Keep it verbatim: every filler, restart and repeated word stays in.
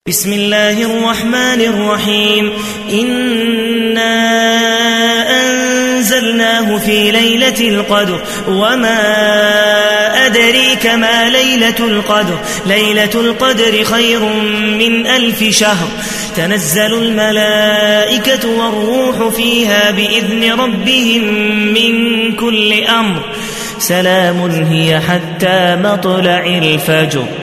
بسم الله الرحمن الرحيم إنا أنزلناه في ليلة القدر وما أدريك ما ليلة القدر ليلة القدر خير من ألف شهر تنزل الملائكة والروح فيها بإذن ربهم من كل أمر سلام هي حتى مطلع الفجر.